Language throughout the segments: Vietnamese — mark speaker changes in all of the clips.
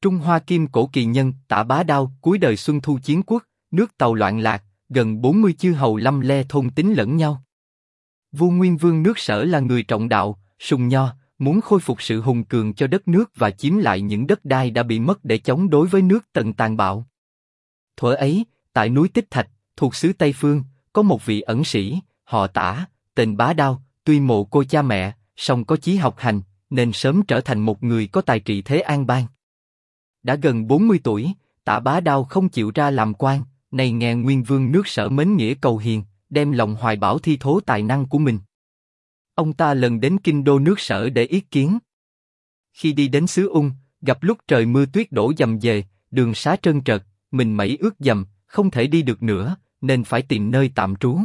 Speaker 1: Trung Hoa Kim Cổ kỳ nhân Tả Bá Đao cuối đời Xuân Thu chiến quốc, nước Tàu loạn lạc, gần 40 chư hầu lâm le thôn tính lẫn nhau. Vua Nguyên Vương nước Sở là người trọng đạo, sùng nho, muốn khôi phục sự hùng cường cho đất nước và chiếm lại những đất đai đã bị mất để chống đối với nước Tần tàn bạo. Thuở ấy, tại núi Tích Thạch, thuộc xứ Tây Phương, có một vị ẩn sĩ, họ Tả, tên Bá Đao, tuy mồ côi cha mẹ, song có chí học hành, nên sớm trở thành một người có tài trị thế an bang. Đã gần 40 tuổi, Tả Bá Đao không chịu ra làm quan, nay nghe Nguyên Vương nước Sở mến nghĩa cầu hiền, đem lòng hoài bão thi thố tài năng của mình. Ông ta lần đến kinh đô nước Sở để yết kiến. Khi đi đến xứ Ung, gặp lúc trời mưa tuyết đổ dầm dề, đường xá trơn trượt, mình mẩy ướt dầm, không thể đi được nữa, nên phải tìm nơi tạm trú.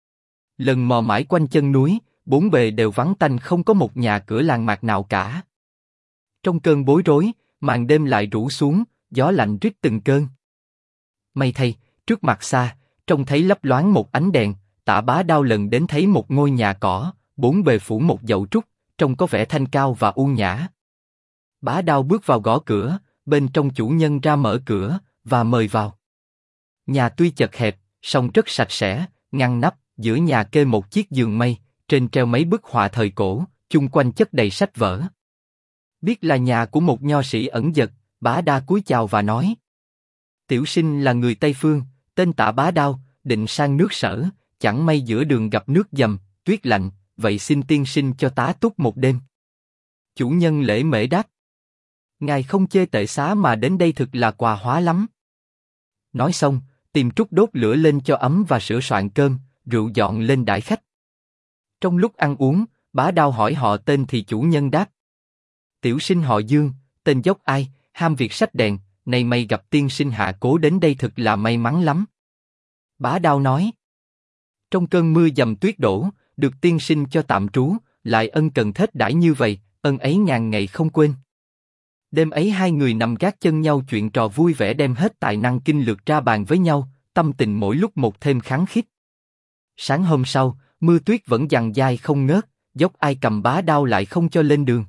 Speaker 1: Lần mò mãi quanh chân núi, bốn bề đều vắng tanh, không có một nhà cửa làng mạc nào cả. Trong cơn bối rối, màn đêm lại rủ xuống, gió lạnh rít từng cơn. May thay, trước mặt xa, trông thấy lấp loáng một ánh đèn. Tả Bá Đao lần đến thấy một ngôi nhà cỏ, bốn bề phủ một dậu trúc, trông có vẻ thanh cao và u nhã. Bá Đao bước vào gõ cửa, bên trong chủ nhân ra mở cửa và mời vào. Nhà tuy chật hẹp, song rất sạch sẽ, ngăn nắp, giữa nhà kê một chiếc giường mây, trên treo mấy bức họa thời cổ, chung quanh chất đầy sách vở. Biết là nhà của một nho sĩ ẩn dật, Bá Đa cúi chào và nói: Tiểu sinh là người Tây Phương, tên Tả Bá Đao, định sang nước Sở, chẳng may giữa đường gặp nước dầm, tuyết lạnh, vậy xin tiên sinh cho tá túc một đêm. Chủ nhân lễ mễ đáp: Ngài không chê tệ xá mà đến đây thực là quà hóa lắm. Nói xong, tìm trúc đốt lửa lên cho ấm và sửa soạn cơm, rượu dọn lên đãi khách. Trong lúc ăn uống, Bá Đao hỏi họ tên thì chủ nhân đáp: Tiểu sinh họ Dương, tên dốc ai, ham việc sách đèn, nay may gặp tiên sinh hạ cố đến đây thực là may mắn lắm. Bá Đao nói: Trong cơn mưa dầm tuyết đổ, được tiên sinh cho tạm trú, lại ân cần thết đãi như vậy, ân ấy ngàn ngày không quên. Đêm ấy hai người nằm gác chân nhau chuyện trò vui vẻ, đem hết tài năng kinh lược ra bàn với nhau, tâm tình mỗi lúc một thêm khăng khít. Sáng hôm sau, mưa tuyết vẫn giằng dai không ngớt, dốc ai cầm Bá Đao lại không cho lên đường.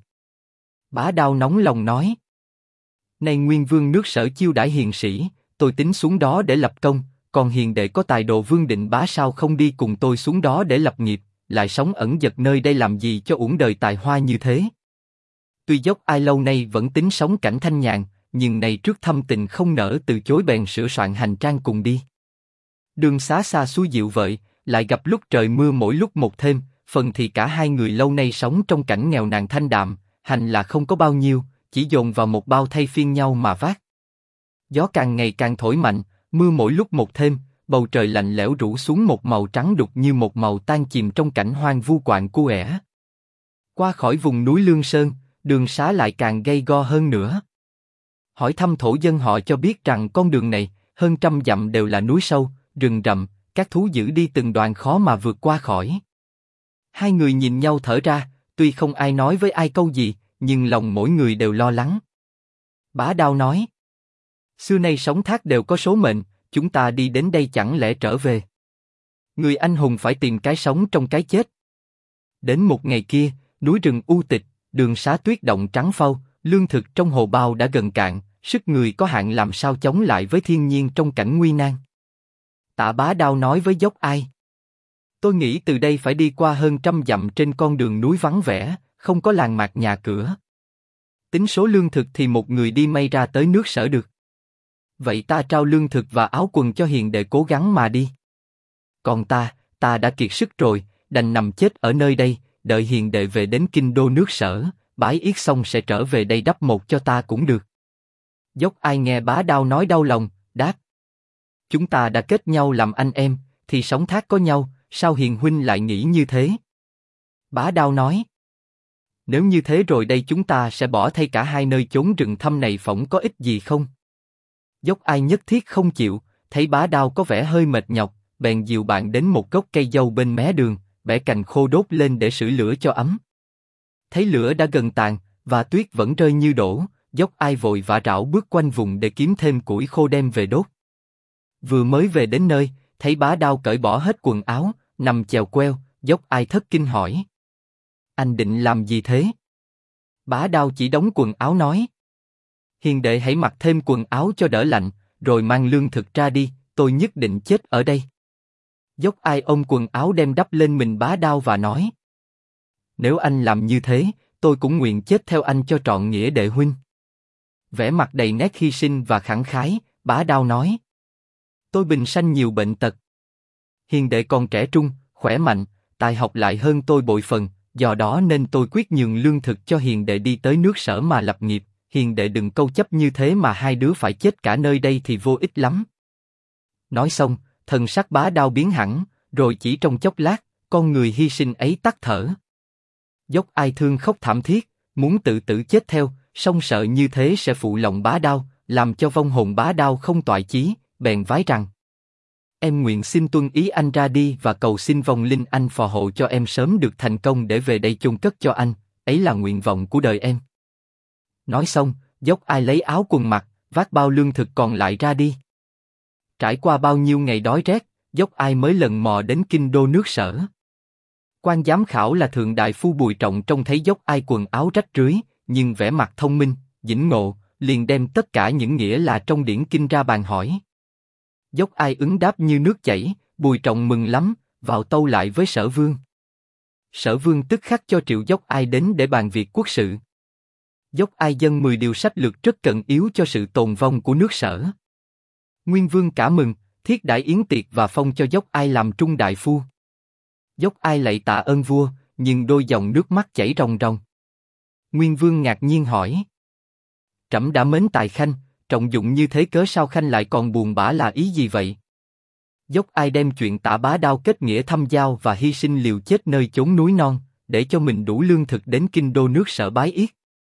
Speaker 1: Bá Đao nóng lòng nói: Nay Nguyên Vương nước Sở chiêu đãi hiền sĩ, tôi tính xuống đó để lập công, còn hiền đệ có tài độ Vương Định Bá sao không đi cùng tôi xuống đó để lập nghiệp, lại sống ẩn dật nơi đây làm gì cho uổng đời tài hoa như thế. Tuy dốc ai lâu nay vẫn tính sống cảnh thanh nhàn, nhưng nay trước thâm tình không nỡ từ chối, bèn sửa soạn hành trang cùng đi. Đường xá xa xôi dịu vợi, lại gặp lúc trời mưa mỗi lúc một thêm, phần thì cả hai người lâu nay sống trong cảnh nghèo nàn thanh đạm, hành là không có bao nhiêu, chỉ dồn vào một bao thay phiên nhau mà vác. Gió càng ngày càng thổi mạnh, mưa mỗi lúc một thêm, bầu trời lạnh lẽo rủ xuống một màu trắng đục như một màu tan chìm trong cảnh hoang vu quạnh quẻ. Qua khỏi vùng núi Lương Sơn, đường xá lại càng gay go hơn nữa. Hỏi thăm thổ dân họ cho biết rằng con đường này, hơn 100 dặm đều là núi sâu, rừng rậm, các thú dữ đi từng đoàn khó mà vượt qua khỏi. Hai người nhìn nhau thở ra, tuy không ai nói với ai câu gì, nhưng lòng mỗi người đều lo lắng. Bá Đao nói: Xưa nay sống thác đều có số mệnh, chúng ta đi đến đây chẳng lẽ trở về. Người anh hùng phải tìm cái sống trong cái chết. Đến một ngày kia, núi rừng u tịch, đường xá tuyết động trắng phau, lương thực trong hồ bao đã gần cạn, sức người có hạn làm sao chống lại với thiên nhiên trong cảnh nguy nan. Tả Bá Đao nói với dốc ai: Tôi nghĩ từ đây phải đi qua hơn 100 dặm trên con đường núi vắng vẻ, không có làng mạc nhà cửa. Tính số lương thực thì một người đi may ra tới nước Sở được. Vậy ta trao lương thực và áo quần cho hiền đệ cố gắng mà đi. Còn ta đã kiệt sức rồi, đành nằm chết ở nơi đây, đợi hiền đệ về đến kinh đô nước Sở, bái yết xong sẽ trở về đây đắp một cho ta cũng được. Dốc ai nghe Bá Đao nói đau lòng, đáp: Chúng ta đã kết nhau làm anh em, thì sống thác có nhau, sao hiền huynh lại nghĩ như thế? Bá Đao nói: Nếu như thế rồi đây chúng ta sẽ bỏ thay cả hai nơi chốn rừng thâm này, phỏng có ích gì không? Dốc ai nhất thiết không chịu, thấy Bá Đao có vẻ hơi mệt nhọc, bèn dìu bạn đến một gốc cây dâu bên mé đường, bẻ cành khô đốt lên để sưởi lửa cho ấm. Thấy lửa đã gần tàn, và tuyết vẫn rơi như đổ, dốc ai vội vã rảo bước quanh vùng để kiếm thêm củi khô đem về đốt. Vừa mới về đến nơi, thấy Bá Đao cởi bỏ hết quần áo, nằm chèo queo, dốc ai thất kinh hỏi: Anh định làm gì thế? Bá Đao chỉ đóng quần áo nói: Hiền đệ hãy mặc thêm quần áo cho đỡ lạnh, rồi mang lương thực ra đi, tôi nhất định chết ở đây. Dốc Ai ôm quần áo đem đắp lên mình Bá Đao và nói: Nếu anh làm như thế, tôi cũng nguyện chết theo anh cho trọn nghĩa đệ huynh. Vẻ mặt đầy nét hy sinh và khẳng khái, Bá Đao nói: Tôi bình sanh nhiều bệnh tật. Hiền đệ còn trẻ trung, khỏe mạnh, tài học lại hơn tôi bội phần, do đó nên tôi quyết nhường lương thực cho hiền đệ đi tới nước Sở mà lập nghiệp. Hiền đệ đừng câu chấp như thế mà hai đứa phải chết cả nơi đây thì vô ích lắm. Nói xong, thần sắc Bá Đao biến hẳn, rồi chỉ trong chốc lát, con người hy sinh ấy tắt thở. Dốc Ai thương khóc thảm thiết, muốn tự tử chết theo, song sợ như thế sẽ phụ lòng Bá Đao, làm cho vong hồn Bá Đao không toại chí, bèn vái rằng: Em nguyện xin tuân ý anh ra đi và cầu xin vong linh anh phò hộ cho em sớm được thành công để về đây chôn cất cho anh, ấy là nguyện vọng của đời em. Nói xong, Dốc Ai lấy áo quần mặc, vác bao lương thực còn lại ra đi. Trải qua bao nhiêu ngày đói rét, Dốc Ai mới lần mò đến kinh đô nước Sở. Quan giám khảo là thượng đại phu Bùi Trọng trông thấy Dốc Ai quần áo rách rưới, nhưng vẻ mặt thông minh, dĩnh ngộ, liền đem tất cả những nghĩa là trong điển kinh ra bàn hỏi. Dốc Ai ứng đáp như nước chảy, Bùi Trọng mừng lắm, vào tâu lại với Sở Vương. Sở Vương tức khắc cho triệu Dốc Ai đến để bàn việc quốc sự. Dốc Ai dâng 10 điều sách lược rất cận yếu cho sự tồn vong của nước Sở. Nguyên Vương cả mừng, thiết đãi yến tiệc và phong cho Dốc Ai làm trung đại phu. Dốc Ai lạy tạ ơn vua, nhưng đôi dòng nước mắt chảy ròng ròng. Nguyên Vương ngạc nhiên hỏi: Trẫm đã mến tài khanh, trọng dụng như thế cớ sao khanh lại còn buồn bã là ý gì vậy? Dốc Ai đem chuyện Tả Bá Đao kết nghĩa thâm giao và hy sinh liều chết nơi chốn núi non, để cho mình đủ lương thực đến kinh đô nước Sở bái yết.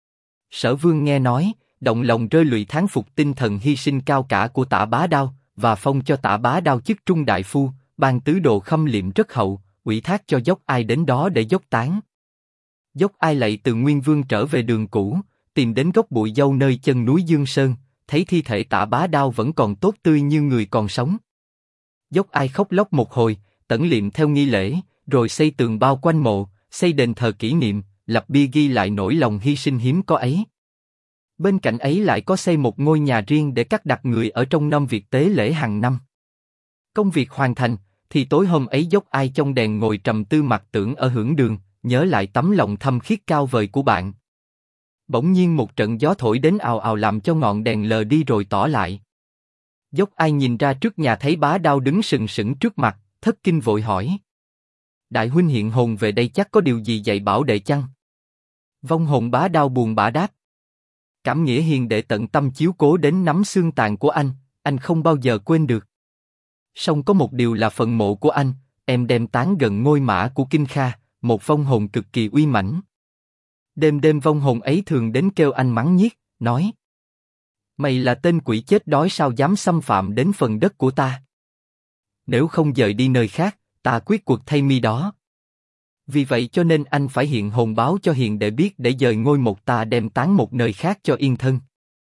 Speaker 1: Sở Vương nghe nói, động lòng rơi lụy thán phục tinh thần hy sinh cao cả của Tả Bá Đao, và phong cho Tả Bá Đao chức trung đại phu, ban tứ đồ khâm liệm rất hậu, ủy thác cho Dốc Ai đến đó để dốc tán. Dốc Ai lạy từ Nguyên Vương trở về đường cũ, tìm đến gốc bụi dâu nơi chân núi Dương Sơn, thấy thi thể Tả Bá Đao vẫn còn tốt tươi như người còn sống. Dốc Ai khóc lóc một hồi, tẩn liệm theo nghi lễ, rồi xây tường bao quanh mộ, xây đền thờ kỷ niệm, lập bia ghi lại nỗi lòng hy sinh hiếm có ấy. Bên cạnh ấy lại có xây một ngôi nhà riêng để cắt đặt người ở trong năm việc tế lễ hàng năm. Công việc hoàn thành, thì tối hôm ấy Dốc Ai trong đèn ngồi trầm tư mặc tưởng ở hưởng đường, nhớ lại tấm lòng thâm khiết cao vời của bạn. Bỗng nhiên một trận gió thổi đến ào ào làm cho ngọn đèn lờ đi rồi tỏ lại. Dốc Ai nhìn ra trước nhà thấy Bá Đao đứng sừng sững trước mặt, thất kinh vội hỏi: Đại huynh hiện hồn về đây chắc có điều gì dạy bảo đệ chăng? Vong hồn Bá Đao buồn bã đáp: Cảm nghĩa hiền đệ tận tâm chiếu cố đến nắm xương tàn của anh không bao giờ quên được. Song có một điều là phần mộ của anh, em đem táng gần ngôi mã của Kinh Kha, một vong hồn cực kỳ uy mãnh. Đêm đêm vong hồn ấy thường đến kêu anh mắng nhiếc, nói: Mày là tên quỷ chết đói sao dám xâm phạm đến phần đất của ta? Nếu không dời đi nơi khác, ta quyết cuộc thay mi đó. Vì vậy cho nên anh phải hiện hồn báo cho hiền đệ biết để dời ngôi mộ ta đem táng một nơi khác cho yên thân.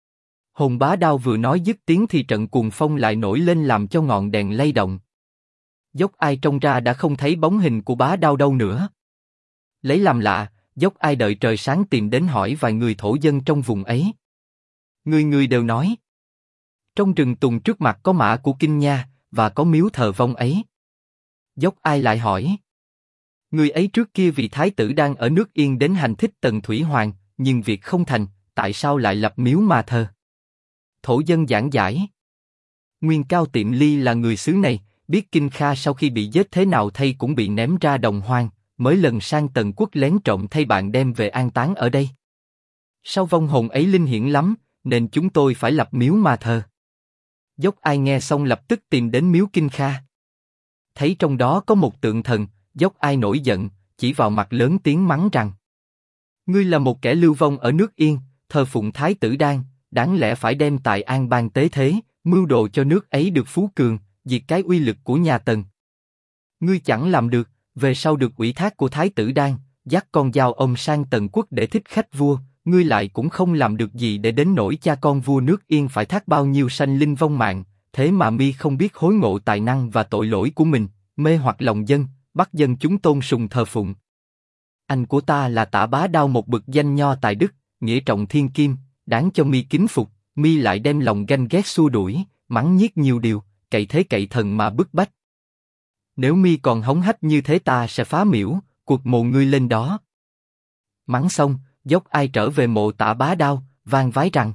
Speaker 1: Hồn Bá Đao vừa nói dứt tiếng thì trận cuồng phong lại nổi lên làm cho ngọn đèn lay động. Dốc Ai trông ra đã không thấy bóng hình của Bá Đao đâu nữa. Lấy làm lạ, Dốc Ai đợi trời sáng tìm đến hỏi vài người thổ dân trong vùng ấy. Người người đều nói: Trong rừng tùng trước mặt có mã của Kinh Nha, và có miếu thờ vong ấy. Dốc Ai lại hỏi: Người ấy trước kia vì thái tử đang ở nước Yên đến hành thích Tần Thủy Hoàng, nhưng việc không thành, tại sao lại lập miếu mà thờ? Thổ dân giảng giải: Nguyên Cao Tiệm Ly là người xứ này, biết Kinh Kha sau khi bị giết thế nào thay cũng bị ném ra đồng hoang, mới lần sang Tần Quốc lén trộm thay bạn đem về an táng ở đây. Sau vong hồn ấy linh hiển lắm, nên chúng tôi phải lập miếu mà thờ. Dốc Ai nghe xong lập tức tìm đến miếu Kinh Kha. Thấy trong đó có một tượng thần, Dốc Ai nổi giận, chỉ vào mặt lớn tiếng mắng rằng: Ngươi là một kẻ lưu vong ở nước Yên, thờ phụng thái tử Đan, đáng lẽ phải đem tại An Bang tế thế, mưu đồ cho nước ấy được phú cường, diệt cái uy lực của nhà Tần. Ngươi chẳng làm được, về sau được ủy thác của thái tử Đan, dắt con dao ông sang Tần Quốc để thích khách vua, ngươi lại cũng không làm được gì để đến nỗi cha con vua nước Yên phải thác bao nhiêu sanh linh vong mạng, thế mà mi không biết hối ngộ tài năng và tội lỗi của mình, mê hoặc lòng dân, bắt dân chúng tôn sùng thờ phụng. Anh của ta là Tả Bá Đao một bậc danh nho tài đức, nghĩa trọng thiên kim, đáng cho mi kính phục, mi lại đem lòng ganh ghét xua đuổi, mắng nhiếc nhiều điều, cậy thế cậy thần mà bức bách. Nếu mi còn hống hách như thế ta sẽ phá miễu, cuộc mộ ngươi lên đó. Mắng xong, Dốc Ai trở về mộ Tả Bá Đao, van vái rằng: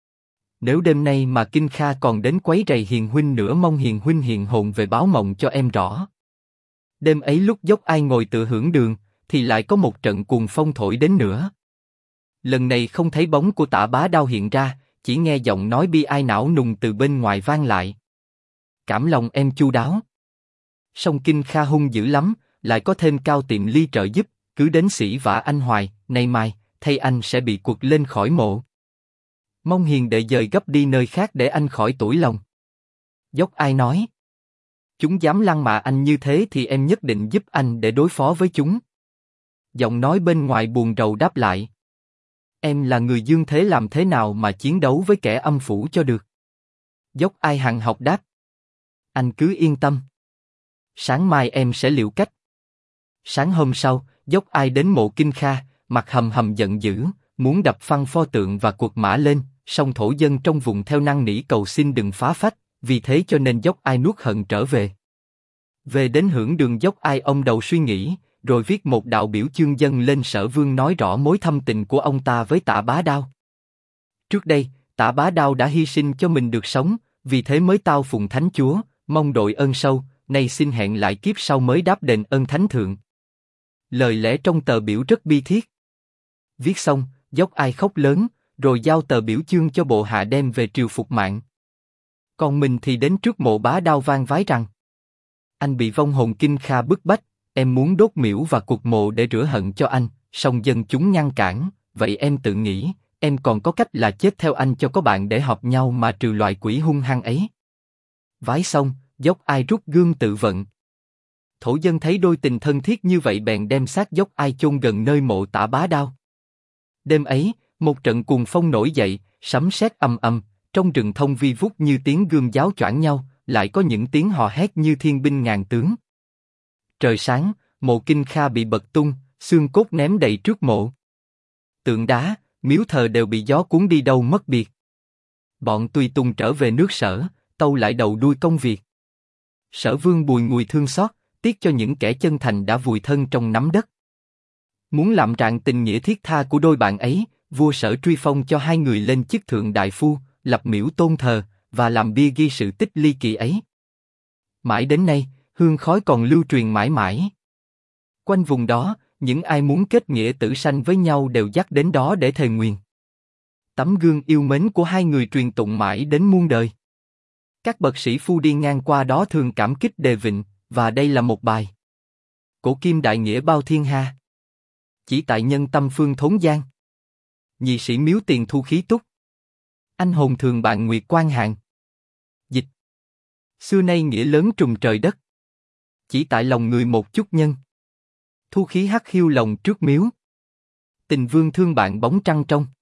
Speaker 1: nếu đêm nay mà Kinh Kha còn đến quấy rầy hiền huynh nữa, mong hiền huynh hiện hồn về báo mộng cho em rõ. Đêm ấy lúc Dốc Ai ngồi tựa hưởng đường, thì lại có một trận cuồng phong thổi đến nữa. Lần này không thấy bóng của Tả Bá Đao hiện ra, chỉ nghe giọng nói bi ai não nùng từ bên ngoài vang lại: cảm lòng em chu đáo. Song Kinh Kha hung dữ lắm, lại có thêm Cao Tiệm Ly trợ giúp, cứ đến sỉ vả anh hoài, nay mai, thay anh sẽ bị quật lên khỏi mộ. Mong hiền đệ dời gấp đi nơi khác để anh khỏi tủi lòng. Dốc Ai nói: chúng dám lăng mạ anh như thế thì em nhất định giúp anh để đối phó với chúng. Giọng nói bên ngoài buồn rầu đáp lại: em là người dương thế, làm thế nào mà chiến đấu với kẻ âm phủ cho được? Dốc Ai hằng học đáp: anh cứ yên tâm. Sáng mai em sẽ liệu cách. Sáng hôm sau, Dốc Ai đến mộ Kinh Kha, mặt hầm hầm giận dữ, muốn đập phăng pho tượng và quật mã lên, song thổ dân trong vùng theo năn nỉ cầu xin đừng phá phách, vì thế cho nên Dốc Ai nuốt hận trở về. Về đến hưởng đường, Dốc Ai ông đầu suy nghĩ, rồi viết một đạo biểu chương dâng lên Sở Vương, nói rõ mối thâm tình của ông ta với Tả Bá Đao. Trước đây, Tả Bá Đao đã hy sinh cho mình được sống, vì thế mới tao phụng thánh chúa, mong đội ơn sâu, nay xin hẹn lại kiếp sau mới đáp đền ơn thánh thượng. Lời lẽ trong tờ biểu rất bi thiết. Viết xong, Dốc Ai khóc lớn, rồi giao tờ biểu chương cho bộ hạ đem về triều phục mạng. Còn mình thì đến trước mộ Bá Đao van vái rằng: anh bị vong hồn Kinh Kha bức bách, em muốn đốt miễu và quật mộ để rửa hận cho anh, song dân chúng ngăn cản, vậy em tự nghĩ, em còn có cách là chết theo anh cho có bạn để hợp nhau mà trừ loại quỷ hung hăng ấy. Vái xong, Dốc Ai rút gươm tự vận. Thổ dân thấy đôi tình thân thiết như vậy bèn đem xác Dốc Ai chôn gần nơi mộ Tả Bá Đao. Đêm ấy, một trận cuồng phong nổi dậy, sấm sét ầm ầm, trong rừng thông vi vút như tiếng gươm giáo choảng nhau, lại có những tiếng hò hét như thiên binh ngàn tướng. Trời sáng, mộ Kinh Kha bị bật tung, xương cốt ném đầy trước mộ. Tượng đá, miếu thờ đều bị gió cuốn đi đâu mất biệt. Bọn tùy tùng trở về nước Sở, tâu lại đầu đuôi công việc. Sở Vương bùi ngùi thương xót, tiếc cho những kẻ chân thành đã vùi thân trong nắm đất. Muốn làm rạng tình nghĩa thiết tha của đôi bạn ấy, vua Sở truy phong cho hai người lên chức thượng đại phu, lập miễu tôn thờ và làm bia ghi sự tích ly kỳ ấy. Mãi đến nay, hương khói còn lưu truyền mãi mãi. Quanh vùng đó, những ai muốn kết nghĩa tử sanh với nhau đều dắt đến đó để thề nguyền. Tấm gương yêu mến của hai người truyền tụng mãi đến muôn đời. Các bậc sĩ phu đi ngang qua đó thường cảm kích đề vịnh, và đây là một bài: cổ kim đại nghĩa bao thiên hà, chỉ tại nhân tâm phương thốn gian. Nhị sĩ miếu tiền thu khí túc, anh hồn thường bạn nguyệt quan hạn. Dịch: xưa nay nghĩa lớn trùng trời đất, chỉ tại lòng người một chút nhân. Thu khí hắc hiu lòng trước miếu, tình vương thương bạn bóng trăng trong.